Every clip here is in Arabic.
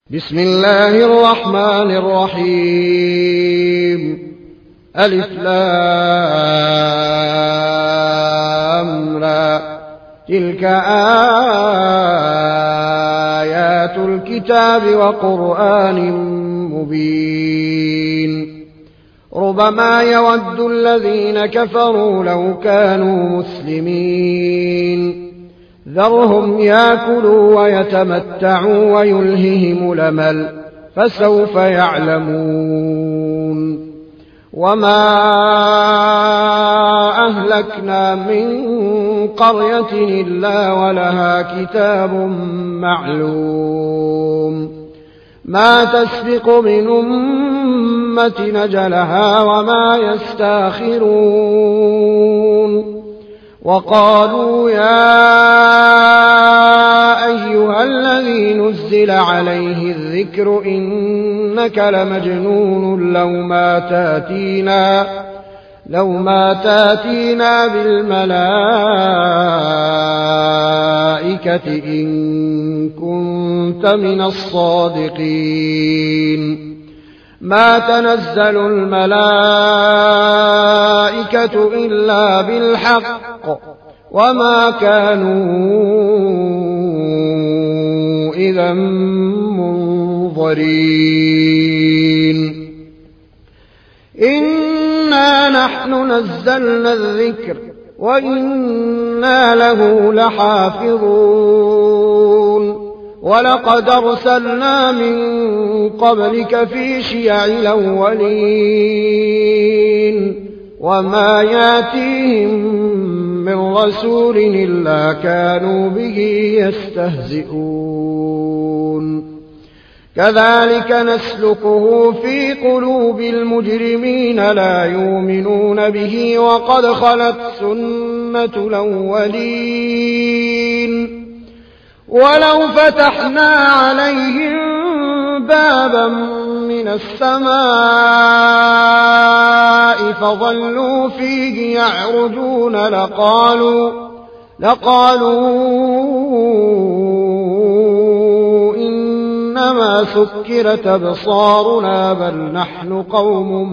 بسم الله الرحمن الرحيم ألف لام را تلك آيات الكتاب وقرآن مبين ربما يود الذين كفروا لو كانوا مسلمين ذرهم يأكلوا ويتمتعوا ويلههم الأمل فسوف يعلمون وما أهلكنا من قرية إلا ولها كتاب معلوم ما تسبق من أمة نجلها وما يستاخرون وقالوا يا أيها الذي نزل عليه الذكر إنك لمجنون لو ما تاتينا بالملائكة إن كنت من الصادقين ما تنزل الملائكة إلا بالحق وما كانوا إذا منظرين إنا نحن نزلنا الذكر وإنا له لحافظون ولقد أرسلنا من قبلك في شيع الأولين وما ياتيهم من رسول إلا كانوا به يستهزئون كذلك نسلكه في قلوب المجرمين لا يؤمنون به وقد خلت سنة الأولين ولو فتحنا عليهم بابا من السماء فظلوا فيه يعرجون لقالوا إنما سكرت أبصارنا بل نحن قوم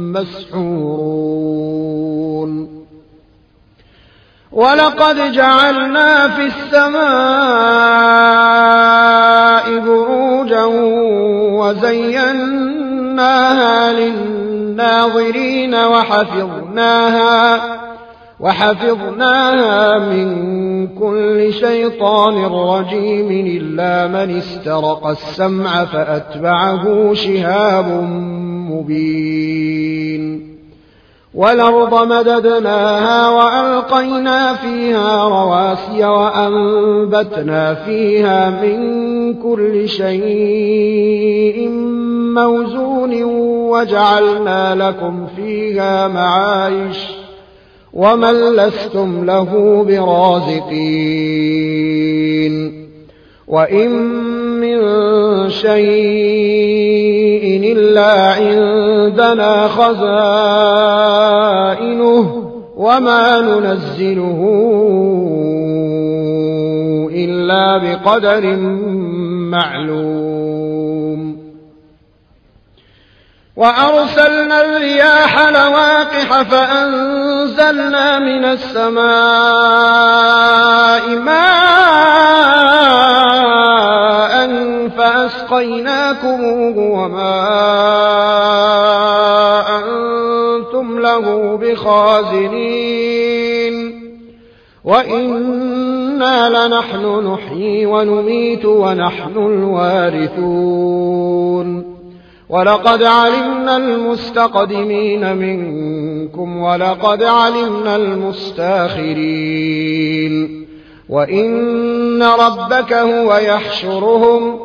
مسحورون ولقد جعلنا في السماء بروجا وزيناها للناظرين وحفظناها من كل شيطان رجيم إلا من استرق السمع فأتبعه شهاب مبين والأرض مددناها وألقينا فيها رواسي وأنبتنا فيها من كل شيء موزون وجعلنا لكم فيها معايش ومن لستم له برازقين وإن من شيء إلا عندنا خزائنه وما ننزله إلا بقدر معلوم وأرسلنا الرياح لواقح فأنزلنا من السماء ماء فأسقيناكموه وما أنتم له بخازنين وإنا لنحن نحيي ونميت ونحن الوارثون ولقد علمنا المستقدمين منكم ولقد علمنا المستاخرين وإن ربك هو يحشرهم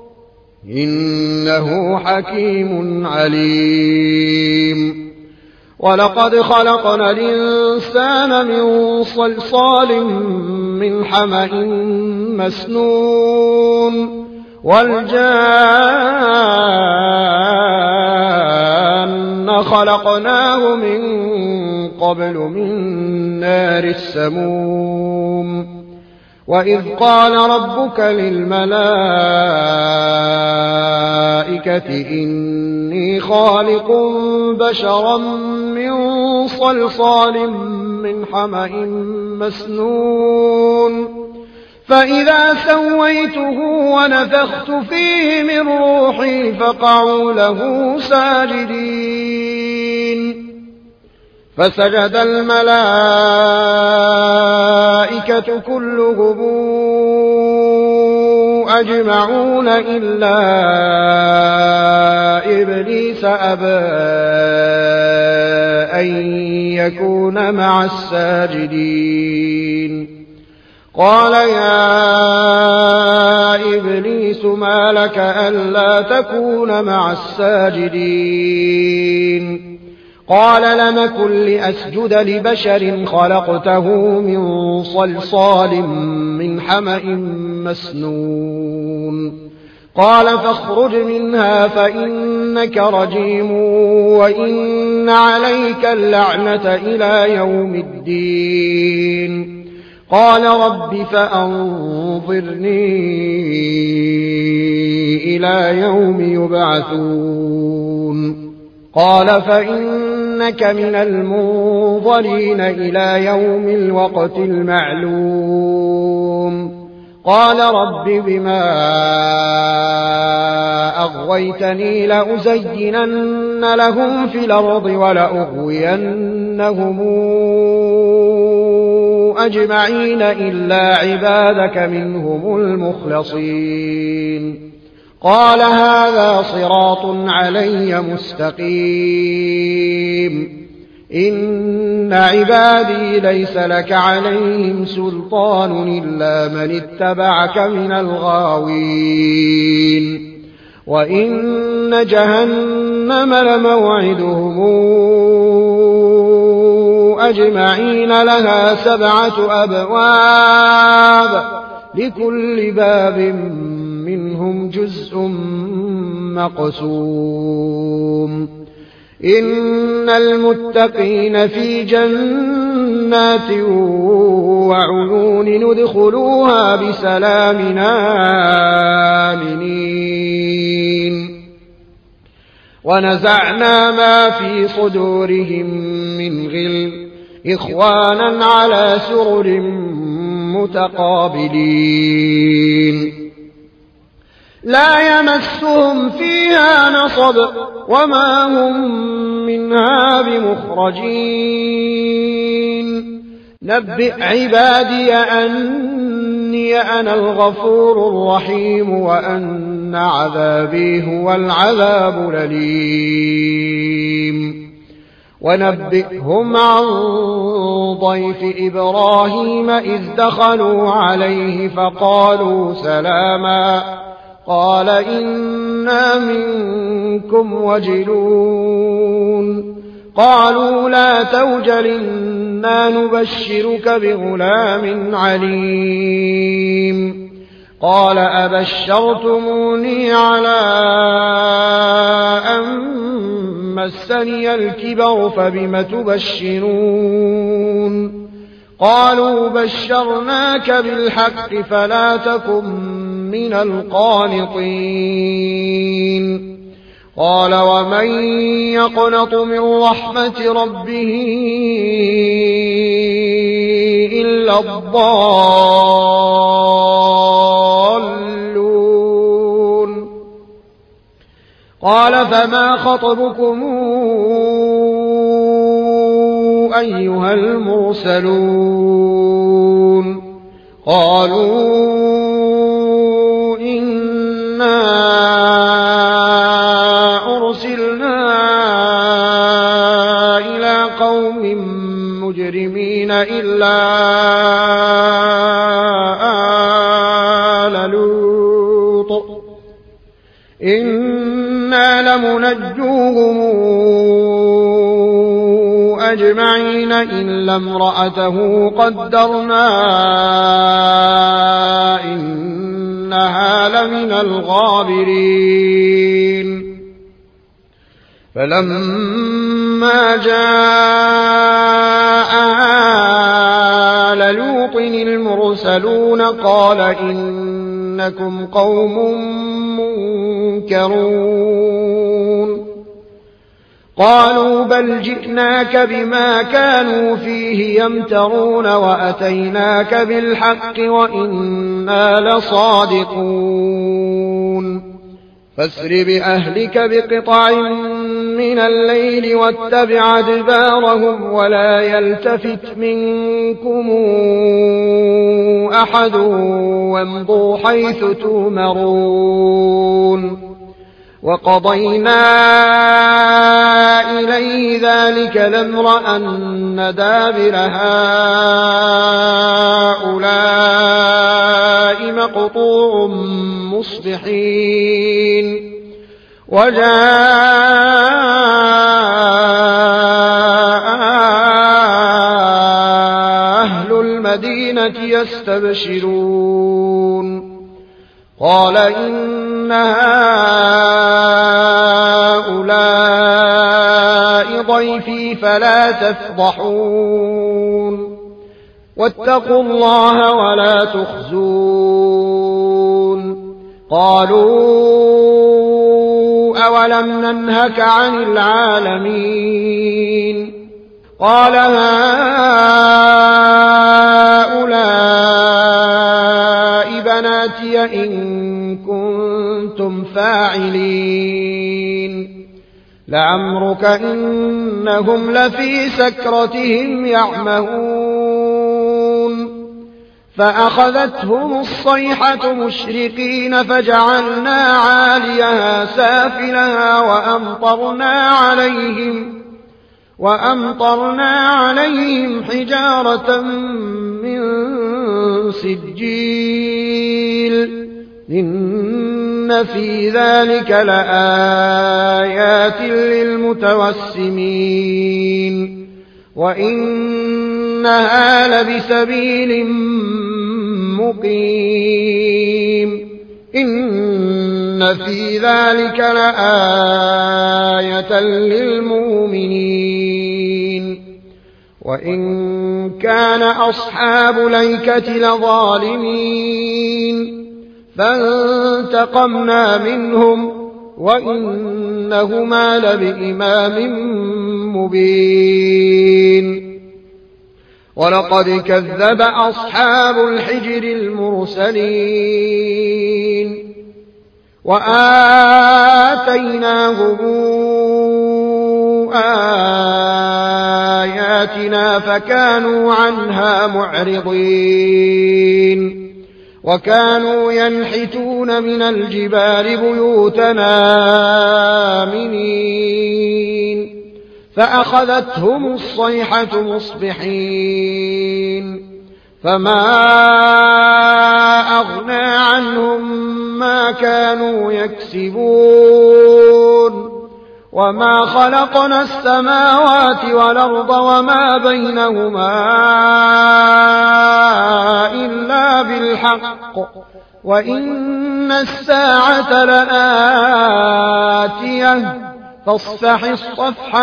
إنه حكيم عليم ولقد خلقنا الإنسان من صلصال من حمأ مسنون والجان خلقناه من قبل من نار السموم وإذ قال ربك للملائكة الملائكة إني خالق بشرا من صلصال من حمأ مسنون فإذا سويته ونفخت فيه من روحي فقعوا له ساجدين فسجد الملائكة كلهم أجمعون إلا إبليس أبى أن يكون مع الساجدين قال يا إبليس ما لك ألا تكون مع الساجدين قال لم أكن لأسجد لبشر خلقته من صلصال من حمأ مسنون قال فاخرج منها فإنك رجيم وإن عليك اللعنة إلى يوم الدين قال رب فأنظرني إلى يوم يبعثون قال فإنك من المنظرين إلى يوم الوقت المعلوم قال رب بما أغويتني لأزينن لهم في الأرض ولأغوينهم أجمعين إلا عبادك منهم المخلصين قال هذا صراط علي مستقيم إن عبادي ليس لك عليهم سلطان إلا من اتبعك من الغاوين وإن جهنم لموعدهم أجمعين لها 7 أبواب لكل باب منهم جزء مقسوم إن المتقين في جنات وعيون ندخلوها بسلام آمنين ونزعنا ما في صدورهم من غل إخوانا على سرر متقابلين لا يمسهم فيها نصب وما هم منها بمخرجين نبئ عبادي أني أنا الغفور الرحيم وأن عذابي هو العذاب الأليم ونبئهم عن ضيف إبراهيم إذ دخلوا عليه فقالوا سلاما قال إنا منكم وجلون قالوا لا توجل إنا نبشرك بغلام عليم قال أبشرتموني على أن مسني الكبر فبم تبشرون قالوا بشرناك بالحق فلا تكن من القانطين قال ومن يقنط من رحمة ربه إلا الضالون قال فما خطبكم أيها المرسلون قالوا أرسلنا إلى قوم مجرمين إلا آل لوط إنا لمنجوهم أجمعين إلا امرأته قدرنا إنها لمن الغابرين فلما جاء آل لوط المرسلون قال إن إنكم قوم منكرون قالوا بل جئناك بما كانوا فيه يمترون وأتيناك بالحق وإنا لصادقون فاسر بأهلك بقطع من الليل واتبع أدبارهم ولا يلتفت منكم أحد وامضوا حيث تؤمرون وقضينا إليه ذلك الأمر أن دابر هؤلاء مقطوع مصبحين وجاء أهل المدينة يستبشرون قال إن هؤلاء ضيفي فلا تفضحون واتقوا الله ولا تخزون قالوا أولم ننهك عن العالمين قال هؤلاء بناتي إن كنتم فاعلين لعمرك إنهم لفي سكرتهم يعمهون فأخذتهم الصيحة مشرقين فجعلنا عاليها سافلها وأمطرنا عليهم حجارة من سجيل إن في ذلك لآيات للمتوسمين وإنها لبسبيل مقيم إن في ذلك لآية للمؤمنين وإن كان أصحاب الأيكة لظالمين فانتقمنا منهم وإنهما لبإمام مبين ولقد كذب أصحاب الحجر المرسلين وآتيناهم آياتنا فكانوا عنها معرضين وكانوا ينحتون من الجبال بيوتنا آمنين فأخذتهم الصيحة مصبحين فما أغنى عنهم ما كانوا يكسبون وما خلقنا السماوات والأرض وما بينهما إلا بالحق وإن الساعة لآتية فاصفح الصفح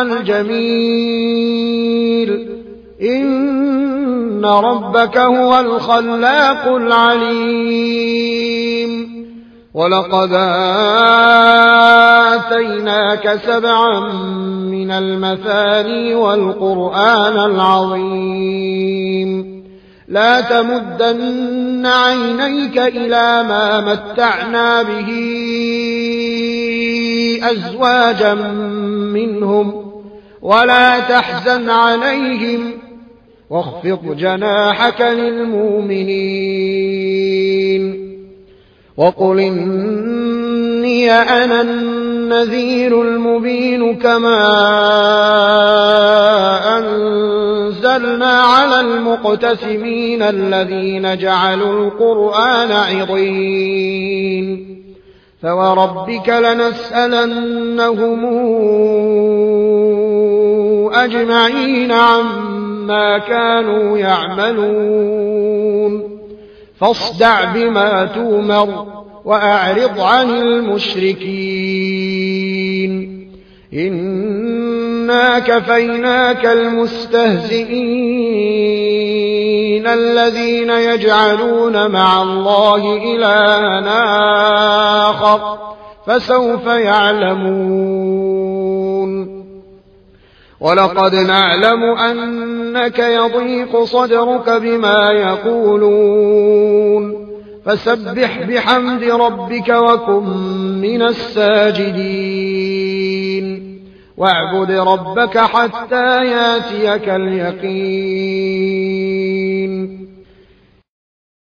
الجميل إن ربك هو الخلاق العليم ولقد آتيناك 7 من المثاني والقرآن العظيم لا تمدن عينيك إلى ما متعنا به أزواجا منهم ولا تحزن عليهم واخفض جناحك للمؤمنين وقل إني أنا النذير المبين كما أنزلنا على المقتسمين الذين جعلوا القرآن عضين فوربك لنسألنهم أجمعين عما كانوا يعملون فاصدع بما تؤمر وأعرض عن المشركين إنا كفيناك المستهزئين المشركين الذين يجعلون مع الله إلها آخر فسوف يعلمون. ولقد نعلم أنك يضيق صدرك بما يقولون فسبح بحمد ربك وكن من الساجدين واعبد ربك حتى ياتيك اليقين.